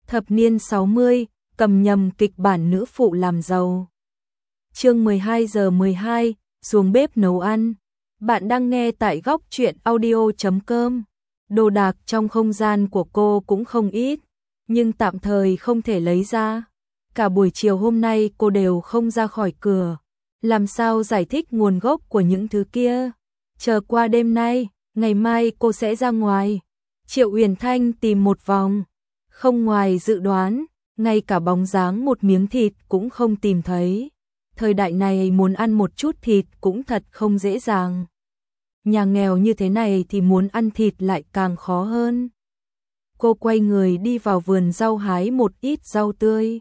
Thập niên 60, cầm nhầm kịch bản nữ phụ làm giàu. Chương 12 giờ 12, xuống bếp nấu ăn. Bạn đang nghe tại góc truyện audio.com. Đồ đạc trong không gian của cô cũng không ít, nhưng tạm thời không thể lấy ra. Cả buổi chiều hôm nay cô đều không ra khỏi cửa. Làm sao giải thích nguồn gốc của những thứ kia? Chờ qua đêm nay, ngày mai cô sẽ ra ngoài. Triệu Uyển Thanh tìm một vòng, không ngoài dự đoán, ngay cả bóng dáng một miếng thịt cũng không tìm thấy. Thời đại này muốn ăn một chút thịt cũng thật không dễ dàng. Nhà nghèo như thế này thì muốn ăn thịt lại càng khó hơn. Cô quay người đi vào vườn rau hái một ít rau tươi.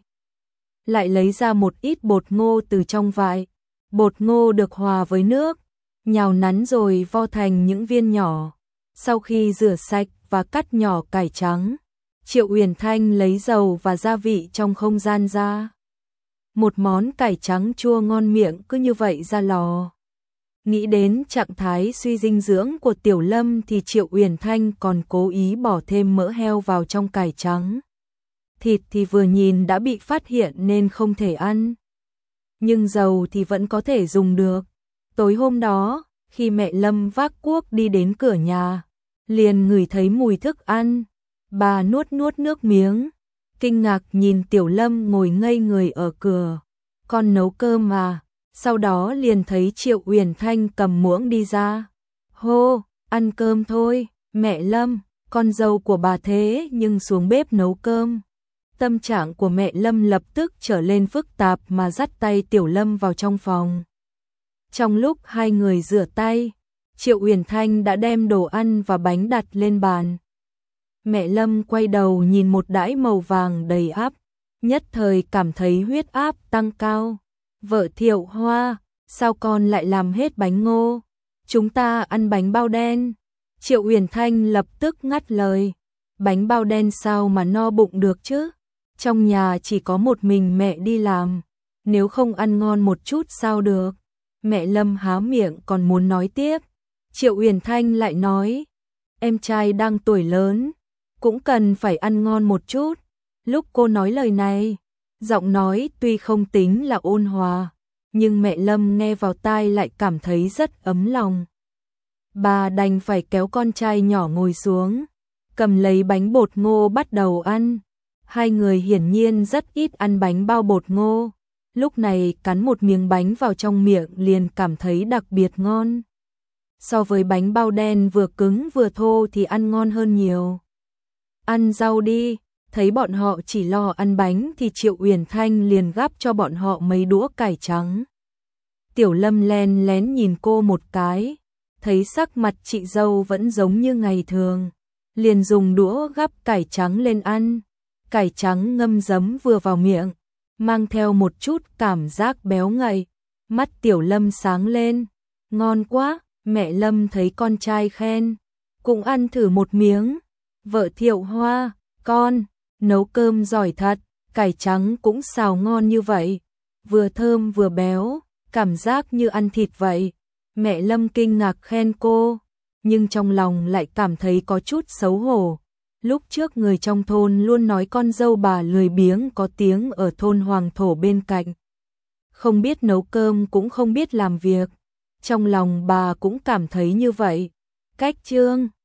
Lại lấy ra một ít bột ngô từ trong vại. Bột ngô được hòa với nước, nhào nắn rồi vo thành những viên nhỏ. Sau khi rửa sạch và cắt nhỏ cải trắng, Triệu Uyển Thanh lấy dầu và gia vị trong không gian ra. Một món cải trắng chua ngon miệng cứ như vậy ra lò. Nghĩ đến trạng thái suy dinh dưỡng của Tiểu Lâm thì Triệu Uyển Thanh còn cố ý bỏ thêm mỡ heo vào trong cải trắng. Thịt thì vừa nhìn đã bị phát hiện nên không thể ăn. Nhưng dầu thì vẫn có thể dùng được. Tối hôm đó, khi mẹ Lâm vác cuốc đi đến cửa nhà, liền ngửi thấy mùi thức ăn. Bà nuốt nuốt nước miếng, kinh ngạc nhìn Tiểu Lâm ngồi ngây người ở cửa. Con nấu cơm mà. Sau đó liền thấy Triệu Uyển Thanh cầm muỗng đi ra. Hô, ăn cơm thôi, mẹ Lâm, con dâu của bà thế nhưng xuống bếp nấu cơm. Tâm trạng của mẹ Lâm lập tức trở lên phức tạp mà dắt tay Tiểu Lâm vào trong phòng. Trong lúc hai người rửa tay, Triệu Uyển Thanh đã đem đồ ăn và bánh đặt lên bàn. Mẹ Lâm quay đầu nhìn một đãi màu vàng đầy ắp, nhất thời cảm thấy huyết áp tăng cao. Vợ Thiệu Hoa, sao con lại làm hết bánh ngô? Chúng ta ăn bánh bao đen. Triệu Uyển Thanh lập tức ngắt lời. Bánh bao đen sao mà no bụng được chứ? Trong nhà chỉ có một mình mẹ đi làm. Nếu không ăn ngon một chút sao được? Mẹ Lâm há miệng còn muốn nói tiếp. Triệu Uyển Thanh lại nói. Em trai đang tuổi lớn, cũng cần phải ăn ngon một chút. Lúc cô nói lời này, giọng nói tuy không tính là ôn hòa, nhưng mẹ Lâm nghe vào tai lại cảm thấy rất ấm lòng. Bà đành phải kéo con trai nhỏ ngồi xuống, cầm lấy bánh bột ngô bắt đầu ăn. Hai người hiển nhiên rất ít ăn bánh bao bột ngô, lúc này cắn một miếng bánh vào trong miệng liền cảm thấy đặc biệt ngon. So với bánh bao đen vừa cứng vừa thô thì ăn ngon hơn nhiều. Ăn rau đi. Thấy bọn họ chỉ lo ăn bánh thì Triệu Uyển Thanh liền gắp cho bọn họ mấy đũa cải trắng. Tiểu Lâm len lén nhìn cô một cái, thấy sắc mặt chị dâu vẫn giống như ngày thường, liền dùng đũa gắp cải trắng lên ăn. Cải trắng ngâm giấm vừa vào miệng, mang theo một chút cảm giác béo ngậy. Mắt Tiểu Lâm sáng lên, ngon quá. Mẹ Lâm thấy con trai khen, cũng ăn thử một miếng. Vợ Thiệu Hoa, con nấu cơm giỏi thật, cải trắng cũng xào ngon như vậy, vừa thơm vừa béo, cảm giác như ăn thịt vậy. Mẹ Lâm kinh ngạc khen cô, nhưng trong lòng lại cảm thấy có chút xấu hổ. Lúc trước người trong thôn luôn nói con dâu bà lười biếng có tiếng ở thôn Hoàng Thổ bên cạnh. Không biết nấu cơm cũng không biết làm việc. Trong lòng bà cũng cảm thấy như vậy. Cách trương